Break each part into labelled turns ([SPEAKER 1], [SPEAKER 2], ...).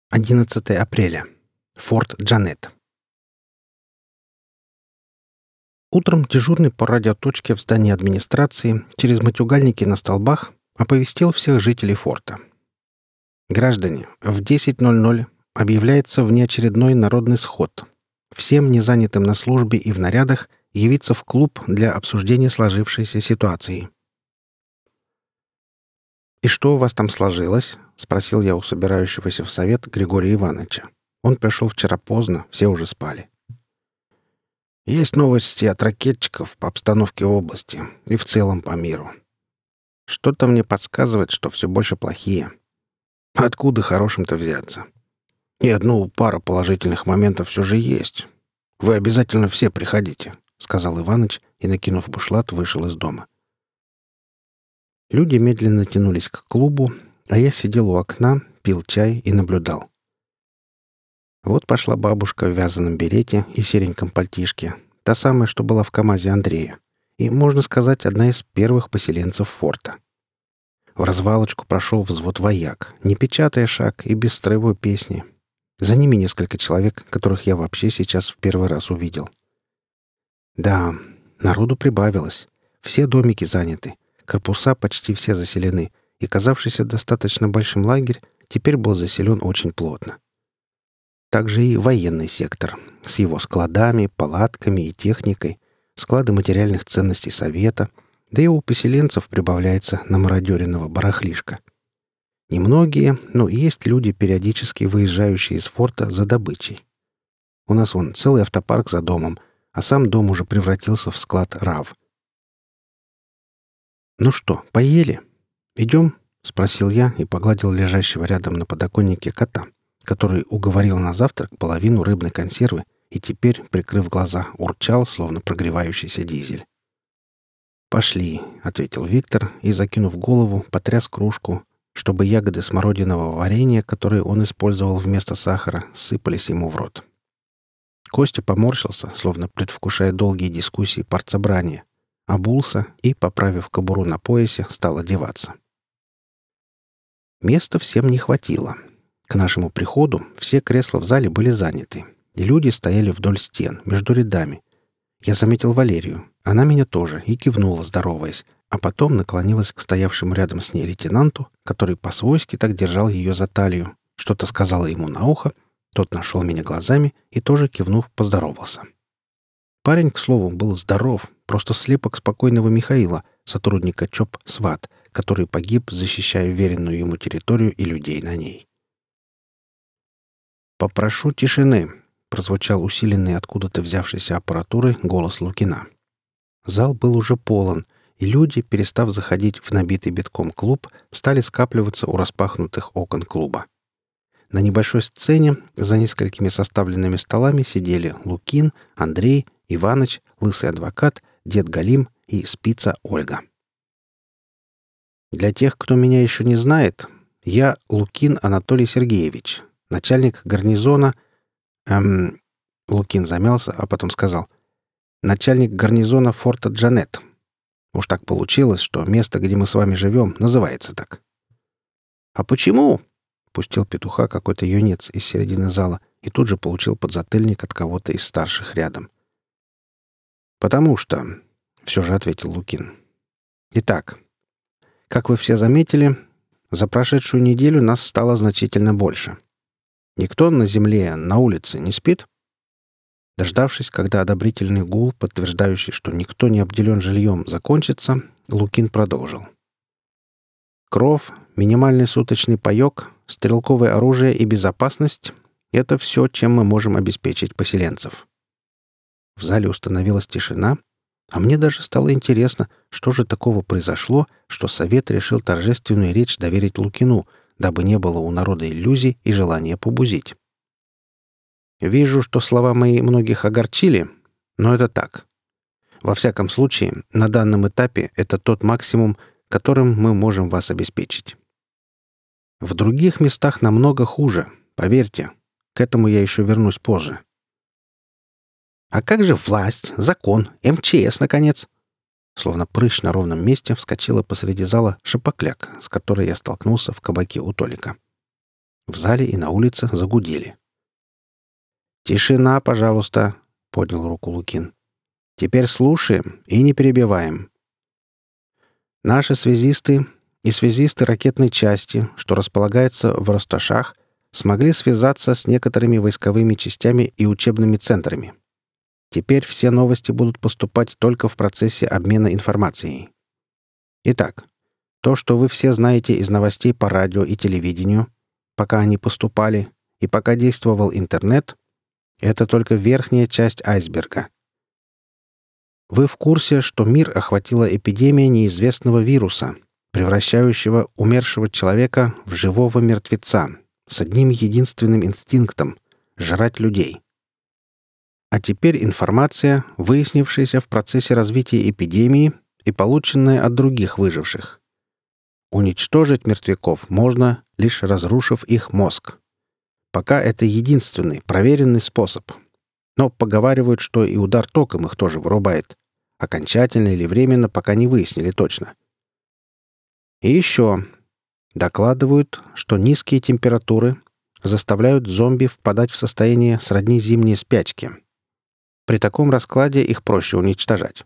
[SPEAKER 1] 11 апреля. Форт Джанет. Утром дежурный по радиоточке в здании администрации через матюгальники на столбах оповестил всех жителей форта. Граждане, в 10:00 объявляется внеочередной народный сход. Всем незанятым на службе и в нарядах явиться в клуб для обсуждения сложившейся ситуации. «И что у вас там сложилось?» — спросил я у собирающегося в совет Григория Ивановича. Он пришел вчера поздно, все уже спали. «Есть новости от ракетчиков по обстановке в области и в целом по миру. Что-то мне подсказывает, что все больше плохие. Откуда хорошим-то взяться? И одну пару положительных моментов все же есть. Вы обязательно все приходите», — сказал Иваныч и, накинув бушлат, вышел из дома. Люди медленно тянулись к клубу, а я сидел у окна, пил чай и наблюдал. Вот пошла бабушка в вязаном берете и сереньком пальтишке, та самая, что была в КамАЗе Андрея, и, можно сказать, одна из первых поселенцев форта. В развалочку прошел взвод вояк, не печатая шаг и без строевой песни. За ними несколько человек, которых я вообще сейчас в первый раз увидел. Да, народу прибавилось. Все домики заняты, корпуса почти все заселены, и казавшийся достаточно большим лагерь теперь был заселен очень плотно. Также и военный сектор с его складами, палатками и техникой, склады материальных ценностей совета, да и у поселенцев прибавляется намародеренного барахлишка. Немногие, но есть люди, периодически выезжающие из форта за добычей. У нас вон целый автопарк за домом, а сам дом уже превратился в склад РАВ. «Ну что, поели? Идем?» — спросил я и погладил лежащего рядом на подоконнике кота, который уговорил на завтрак половину рыбной консервы и теперь, прикрыв глаза, урчал, словно прогревающийся дизель. «Пошли», — ответил Виктор и, закинув голову, потряс кружку, чтобы ягоды смородинового варенья, которые он использовал вместо сахара, сыпались ему в рот. Костя поморщился, словно предвкушая долгие дискуссии партсобрания, обулся и, поправив кобуру на поясе, стал одеваться. Места всем не хватило. К нашему приходу все кресла в зале были заняты, и люди стояли вдоль стен, между рядами. Я заметил Валерию. Она меня тоже и кивнула, здороваясь, а потом наклонилась к стоявшему рядом с ней лейтенанту, который по-свойски так держал ее за талию, что-то сказала ему на ухо, тот нашел меня глазами и тоже, кивнув, поздоровался. Парень, к слову, был здоров, просто слепок спокойного Михаила, сотрудника ЧОП СВАТ, который погиб, защищая веренную ему территорию и людей на ней. «Попрошу тишины», — прозвучал усиленный откуда-то взявшейся аппаратурой голос Лукина. Зал был уже полон, и люди, перестав заходить в набитый битком клуб, стали скапливаться у распахнутых окон клуба. На небольшой сцене за несколькими составленными столами сидели Лукин, Андрей, Иваныч, лысый адвокат, дед Галим и спица Ольга. Для тех, кто меня еще не знает, я Лукин Анатолий Сергеевич, начальник гарнизона... Лукин замялся, а потом сказал: «Начальник гарнизона форта Джанет. Уж так получилось, что место, где мы с вами живем, называется так». «А почему?» — пустил петуха какой-то юнец из середины зала и тут же получил подзатыльник от кого-то из старших рядом. «Потому что...» — все же ответил Лукин. «Итак, как вы все заметили, за прошедшую неделю нас стало значительно больше. Никто на земле, на улице не спит?» Дождавшись, когда одобрительный гул, подтверждающий, что никто не обделен жильем, закончится, Лукин продолжил. «Кров, минимальный суточный паёк, стрелковое оружие и безопасность — это все, чем мы можем обеспечить поселенцев». В зале установилась тишина, а мне даже стало интересно, что же такого произошло, что совет решил торжественную речь доверить Лукину, дабы не было у народа иллюзий и желания побузить. Вижу, что слова мои многих огорчили, но это так. Во всяком случае, на данном этапе это тот максимум, которым мы можем вас обеспечить. В других местах намного хуже, поверьте. К этому я еще вернусь позже. «А как же власть, закон, МЧС, наконец?» Словно прыщ на ровном месте вскочила посреди зала шапокляк, с которой я столкнулся в кабаке у Толика. В зале и на улице загудели. «Тишина, пожалуйста», — поднял руку Лукин. «Теперь слушаем и не перебиваем. Наши связисты и связисты ракетной части, что располагается в Росташах, смогли связаться с некоторыми войсковыми частями и учебными центрами. Теперь все новости будут поступать только в процессе обмена информацией. Итак, то, что вы все знаете из новостей по радио и телевидению, пока они поступали и пока действовал интернет, это только верхняя часть айсберга. Вы в курсе, что мир охватила эпидемия неизвестного вируса, превращающего умершего человека в живого мертвеца с одним единственным инстинктом — жрать людей. А теперь информация, выяснившаяся в процессе развития эпидемии и полученная от других выживших. Уничтожить мертвяков можно, лишь разрушив их мозг. Пока это единственный, проверенный способ. Но поговаривают, что и удар током их тоже вырубает. Окончательно или временно, пока не выяснили точно. И еще. Докладывают, что низкие температуры заставляют зомби впадать в состояние сродни зимней спячки. При таком раскладе их проще уничтожать.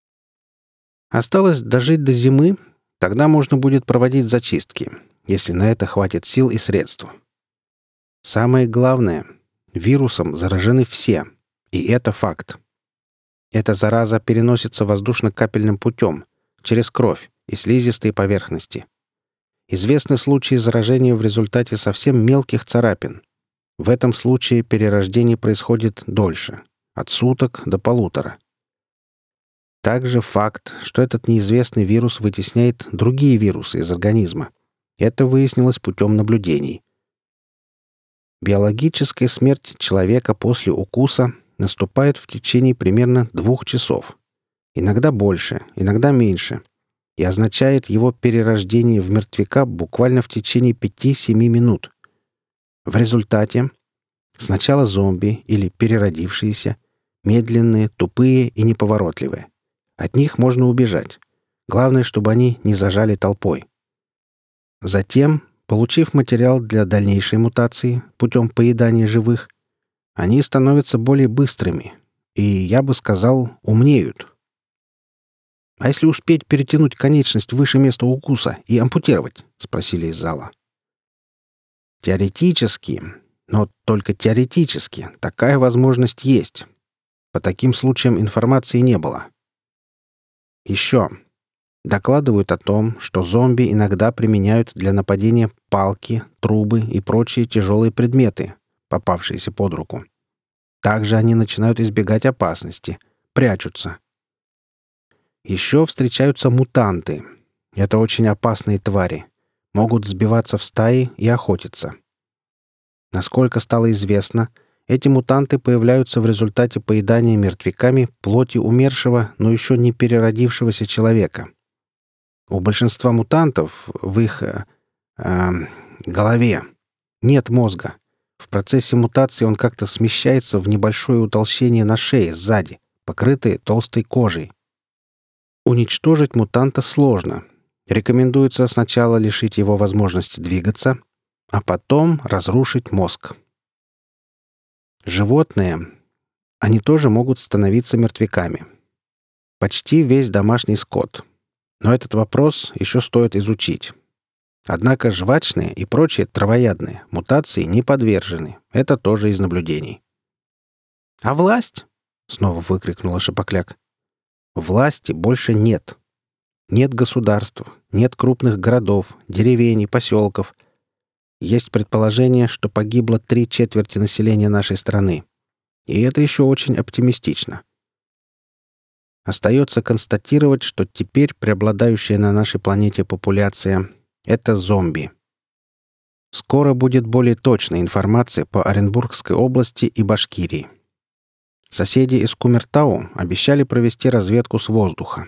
[SPEAKER 1] Осталось дожить до зимы, тогда можно будет проводить зачистки, если на это хватит сил и средств. Самое главное — вирусом заражены все, и это факт. Эта зараза переносится воздушно-капельным путем, через кровь и слизистые поверхности. Известны случаи заражения в результате совсем мелких царапин. В этом случае перерождение происходит дольше, от суток до полутора. Также факт, что этот неизвестный вирус вытесняет другие вирусы из организма. Это выяснилось путем наблюдений. Биологическая смерть человека после укуса наступает в течение примерно 2 часов. Иногда больше, иногда меньше. И означает его перерождение в мертвяка буквально в течение 5-7 минут. В результате сначала зомби или переродившиеся, медленные, тупые и неповоротливые. От них можно убежать. Главное, чтобы они не зажали толпой. Затем, получив материал для дальнейшей мутации путем поедания живых, они становятся более быстрыми и, я бы сказал, умнеют. «А если успеть перетянуть конечность выше места укуса и ампутировать?» — спросили из зала. Теоретически, но только теоретически, такая возможность есть. По таким случаям информации не было. Еще. Докладывают о том, что зомби иногда применяют для нападения палки, трубы и прочие тяжелые предметы, попавшиеся под руку. Также они начинают избегать опасности, прячутся. Еще встречаются мутанты. Это очень опасные твари. Могут сбиваться в стаи и охотиться. Насколько стало известно, эти мутанты появляются в результате поедания мертвяками плоти умершего, но еще не переродившегося человека. У большинства мутантов в их голове нет мозга. В процессе мутации он как-то смещается в небольшое утолщение на шее сзади, покрытое толстой кожей. Уничтожить мутанта сложно. Рекомендуется сначала лишить его возможности двигаться, а потом разрушить мозг. Животные, они тоже могут становиться мертвяками. Почти весь домашний скот. Но этот вопрос еще стоит изучить. Однако жвачные и прочие травоядные мутации не подвержены. Это тоже из наблюдений. «А власть?» — снова выкрикнула Шапокляк. «Власти больше нет. Нет государств, нет крупных городов, деревень и поселков. Есть предположение, что погибло 3/4 населения нашей страны. И это еще очень оптимистично. Остается констатировать, что теперь преобладающая на нашей планете популяция — это зомби. Скоро будет более точная информация по Оренбургской области и Башкирии. Соседи из Кумертау обещали провести разведку с воздуха.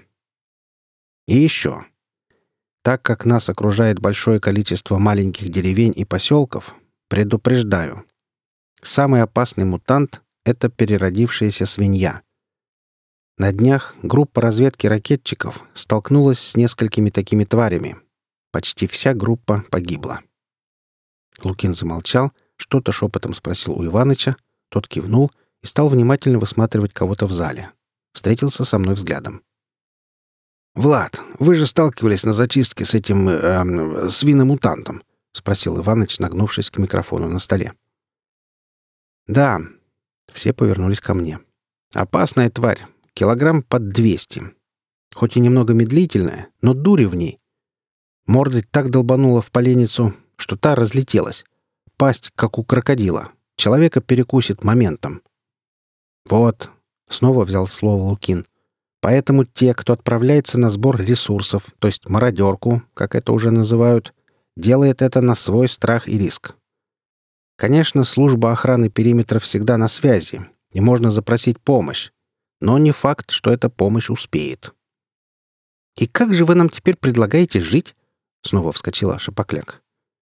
[SPEAKER 1] И еще. Так как нас окружает большое количество маленьких деревень и поселков, предупреждаю. Самый опасный мутант — это переродившаяся свинья. На днях группа разведки ракетчиков столкнулась с несколькими такими тварями. Почти вся группа погибла. Лукин замолчал, что-то шепотом спросил у Иваныча, тот кивнул и стал внимательно высматривать кого-то в зале. Встретился со мной взглядом. «Влад, вы же сталкивались на зачистке с этим свиномутантом?» — спросил Иваныч, нагнувшись к микрофону на столе. «Да». Все повернулись ко мне. «Опасная тварь. Килограмм под 200. Хоть и немного медлительная, но дури в ней. Мордой так долбанула в поленницу, что та разлетелась. Пасть, как у крокодила. Человека перекусит моментом». «Вот», — снова взял слово Лукин. «Поэтому те, кто отправляется на сбор ресурсов, то есть мародерку, как это уже называют, делает это на свой страх и риск. Конечно, служба охраны периметра всегда на связи, и можно запросить помощь, но не факт, что эта помощь успеет». «И как же вы нам теперь предлагаете жить?» — снова вскочила Шапокляк.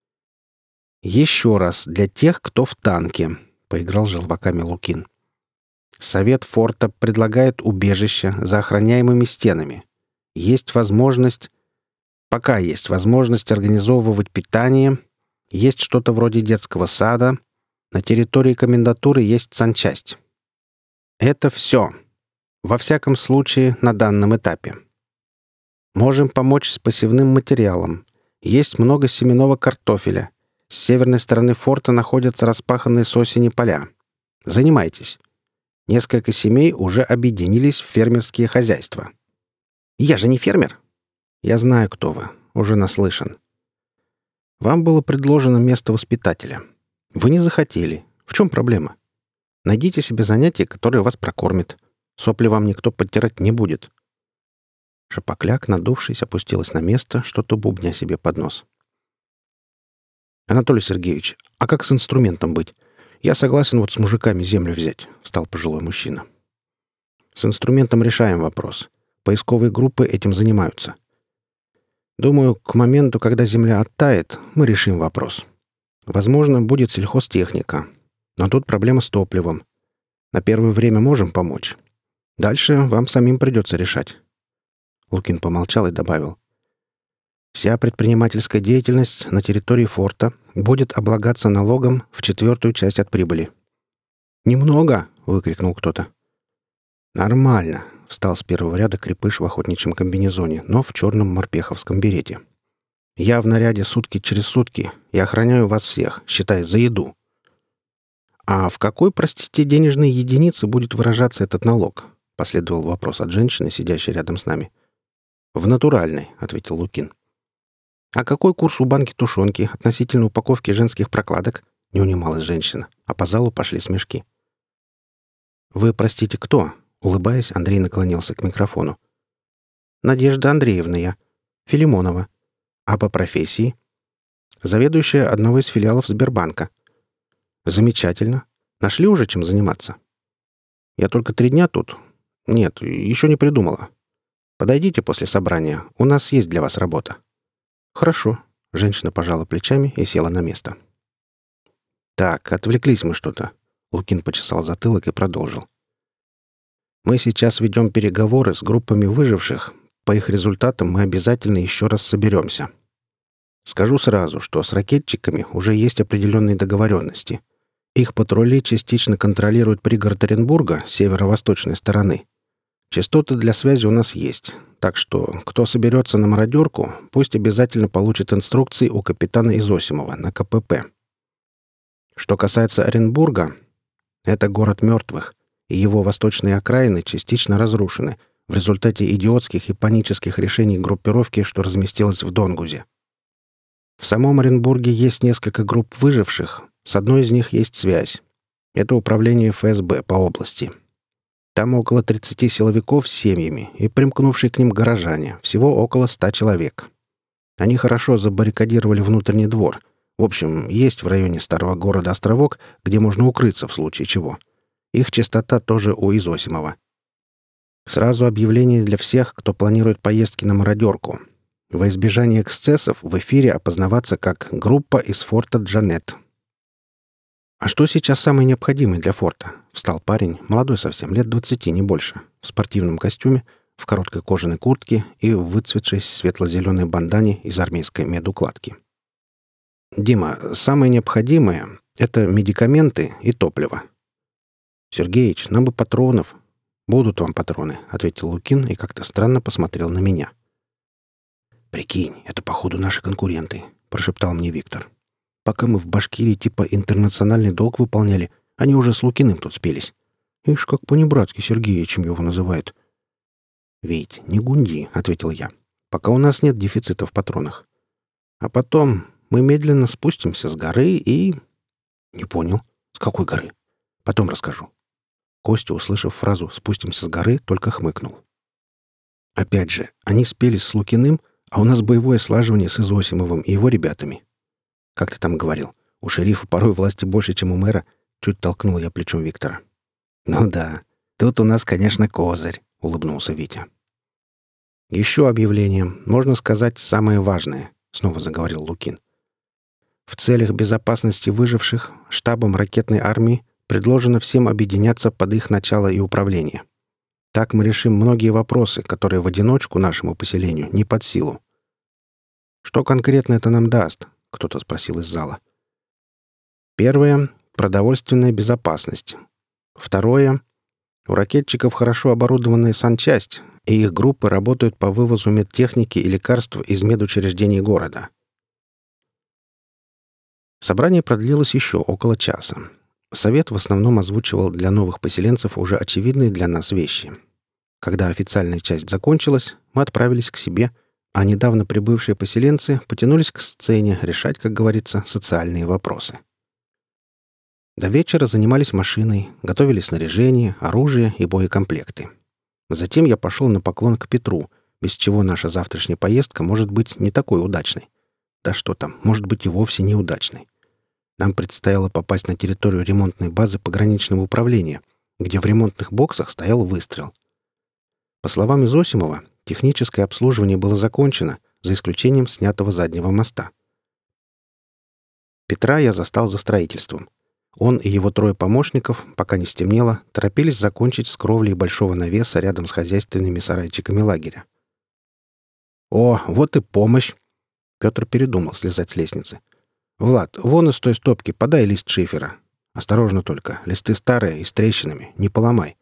[SPEAKER 1] «Еще раз для тех, кто в танке», — поиграл желваками Лукин. «Совет форта предлагает убежище за охраняемыми стенами. Есть возможность... Пока есть возможность организовывать питание, есть что-то вроде детского сада, на территории комендатуры есть санчасть. Это все. Во всяком случае, на данном этапе. Можем помочь с посевным материалом. Есть много семенного картофеля. С северной стороны форта находятся распаханные с осени поля. Занимайтесь. Несколько семей уже объединились в фермерские хозяйства». «Я же не фермер». «Я знаю, кто вы. Уже наслышан. Вам было предложено место воспитателя. Вы не захотели. В чем проблема? Найдите себе занятие, которое вас прокормит. Сопли вам никто подтирать не будет». Шапокляк, надувшись, опустилась на место, что-то бубня себе под нос. «Анатолий Сергеевич, а как с инструментом быть? Я согласен вот с мужиками землю взять», — встал пожилой мужчина. «С инструментом решаем вопрос. Поисковые группы этим занимаются. Думаю, к моменту, когда земля оттает, мы решим вопрос. Возможно, будет сельхозтехника. Но тут проблема с топливом. На первое время можем помочь. Дальше вам самим придется решать». Лукин помолчал и добавил. «Вся предпринимательская деятельность на территории форта будет облагаться налогом в 1/4 часть от прибыли». «Немного!» — выкрикнул кто-то. «Нормально!» — встал с первого ряда крепыш в охотничьем комбинезоне, но в черном морпеховском берете. «Я в наряде сутки через сутки и охраняю вас всех, считай, за еду». «А в какой, простите, денежной единице будет выражаться этот налог?» — последовал вопрос от женщины, сидящей рядом с нами. «В натуральной», — ответил Лукин. «А какой курс у банки тушенки относительно упаковки женских прокладок?» — не унималась женщина, а по залу пошли смешки. «Вы, простите, кто?» — улыбаясь, Андрей наклонился к микрофону. «Надежда Андреевна я. Филимонова. А по профессии?» «Заведующая одного из филиалов Сбербанка». «Замечательно. Нашли уже чем заниматься?» «Я только 3 дня тут. Нет, еще не придумала. Подойдите после собрания. У нас есть для вас работа». «Хорошо». Женщина пожала плечами и села на место. «Так, отвлеклись мы что-то». Лукин почесал затылок и продолжил. «Мы сейчас ведем переговоры с группами выживших. По их результатам мы обязательно еще раз соберемся. Скажу сразу, что с ракетчиками уже есть определенные договоренности. Их патрули частично контролируют пригород Оренбурга с северо-восточной стороны. Частоты для связи у нас есть, так что кто соберется на мародерку, пусть обязательно получит инструкции у капитана Изосимова на КПП. Что касается Оренбурга, это город мертвых, и его восточные окраины частично разрушены в результате идиотских и панических решений группировки, что разместилась в Донгузе. В самом Оренбурге есть несколько групп выживших, с одной из них есть связь. Это управление ФСБ по области. Там около 30 силовиков с семьями и примкнувшие к ним горожане, всего около 100 человек. Они хорошо забаррикадировали внутренний двор. В общем, есть в районе старого города островок, где можно укрыться в случае чего. Их частота тоже у Изосимова. Сразу объявление для всех, кто планирует поездки на мародерку. Во избежание эксцессов в эфире опознаваться как «группа из форта Джанет». «А что сейчас самое необходимое для форта?» — встал парень, молодой совсем, лет 20, не больше, в спортивном костюме, в короткой кожаной куртке и в выцветшей светло-зеленой бандане из армейской медукладки. Дима, самое необходимое — это медикаменты и топливо. Сергеич, нам бы патронов. Будут вам патроны, — ответил Лукин и как-то странно посмотрел на меня. Прикинь, это, походу, наши конкуренты, — прошептал мне Виктор. Пока мы в Башкирии типа интернациональный долг выполняли, они уже с Лукиным тут спелись. Ишь, как по-небратски Сергеичем его называют. «Вить, не гунди», — ответил я. «Пока у нас нет дефицита в патронах. А потом мы медленно спустимся с горы и...» «Не понял. С какой горы?» «Потом расскажу». Костя, услышав фразу «спустимся с горы», только хмыкнул. Опять же, они спелись с Лукиным, а у нас боевое слаживание с Изосимовым и его ребятами. Как ты там говорил, у шерифа порой власти больше, чем у мэра, чуть толкнул я плечом Виктора. «Ну да, тут у нас, конечно, козырь», — улыбнулся Витя. «Еще объявление, можно сказать, самое важное», — снова заговорил Лукин. «В целях безопасности выживших штабом ракетной армии предложено всем объединяться под их начало и управление. Так мы решим многие вопросы, которые в одиночку нашему поселению не под силу». «Что конкретно это нам даст?» — кто-то спросил из зала. «Первое — продовольственная безопасность. Второе — у ракетчиков хорошо оборудованная санчасть, и их группы работают по вывозу медтехники и лекарств из медучреждений города». Собрание продлилось еще около часа. Совет в основном озвучивал для новых поселенцев уже очевидные для нас вещи. Когда официальная часть закончилась, мы отправились к себе, а недавно прибывшие поселенцы потянулись к сцене решать, как говорится, социальные вопросы. До вечера занимались машиной, готовили снаряжение, оружие и боекомплекты. Затем я пошел на поклон к Петру, без чего наша завтрашняя поездка может быть не такой удачной. Да что там, может быть и вовсе неудачной. Нам предстояло попасть на территорию ремонтной базы пограничного управления, где в ремонтных боксах стоял выстрел. По словам Изосимова, техническое обслуживание было закончено, за исключением снятого заднего моста. Петра я застал за строительством. Он и его 3 помощников, пока не стемнело, торопились закончить с кровлей большого навеса рядом с хозяйственными сарайчиками лагеря. «О, вот и помощь!» Петр передумал слезать с лестницы. «Влад, вон из той стопки подай лист шифера. Осторожно только, листы старые и с трещинами, не поломай».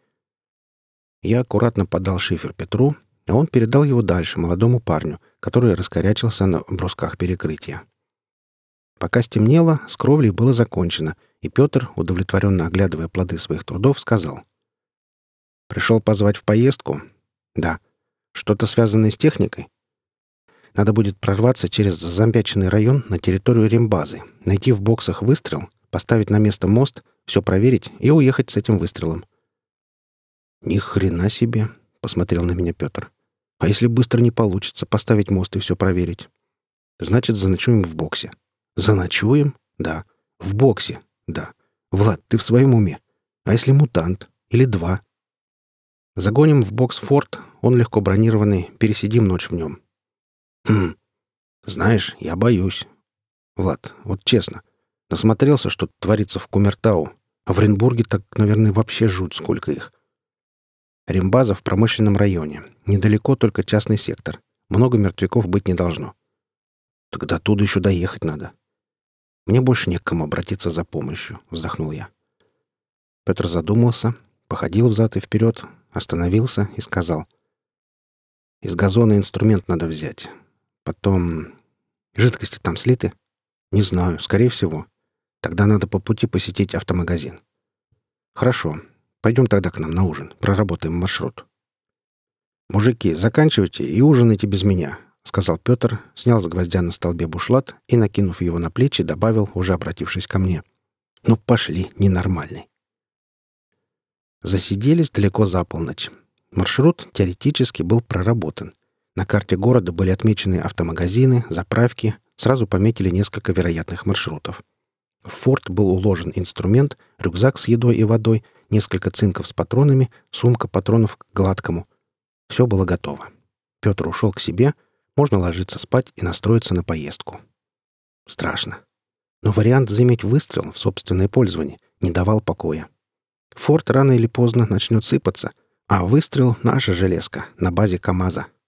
[SPEAKER 1] Я аккуратно подал шифер Петру, а он передал его дальше молодому парню, который раскорячился на брусках перекрытия. Пока стемнело, с кровлей было закончено, и Петр, удовлетворенно оглядывая плоды своих трудов, сказал: «Пришел позвать в поездку?» «Да». «Что-то связанное с техникой?» «Надо будет прорваться через зомбячный район на территорию рембазы, найти в боксах выстрел, поставить на место мост, все проверить и уехать с этим выстрелом». «Ни хрена себе!» — посмотрел на меня Петр. «А если быстро не получится поставить мост и все проверить?» «Значит, заночуем в боксе». «Заночуем?» «Да». «В боксе?» «Да». «Влад, ты в своем уме? А если мутант? Или 2?» «Загоним в бокс форт, он легко бронированный, пересидим ночь в нем». «Хм. Знаешь, я боюсь. Влад, вот честно, насмотрелся, что творится в Кумертау, а в Оренбурге так, наверное, вообще жуть сколько их. Рембаза в промышленном районе. Недалеко только частный сектор. Много мертвяков быть не должно. Тогда оттуда еще доехать надо. Мне больше не к кому обратиться за помощью», — вздохнул я. Петр задумался, походил взад и вперед, остановился и сказал: «Из газона инструмент надо взять. Потом... Жидкости там слиты?» «Не знаю, скорее всего. Тогда надо по пути посетить автомагазин». «Хорошо. Пойдем тогда к нам на ужин. Проработаем маршрут». «Мужики, заканчивайте и ужинайте без меня», — сказал Петр, снял с гвоздя на столбе бушлат и, накинув его на плечи, добавил, уже обратившись ко мне: «Ну пошли, ненормальный». Засиделись далеко за полночь. Маршрут теоретически был проработан. На карте города были отмечены автомагазины, заправки, сразу пометили несколько вероятных маршрутов. В форт был уложен инструмент, рюкзак с едой и водой, несколько цинков с патронами, сумка патронов к гладкому. Все было готово. Петр ушел к себе, можно ложиться спать и настроиться на поездку. Страшно. Но вариант заиметь выстрел в собственное пользование не давал покоя. Форт рано или поздно начнет сыпаться, а выстрел — наша железка на базе КамАЗа.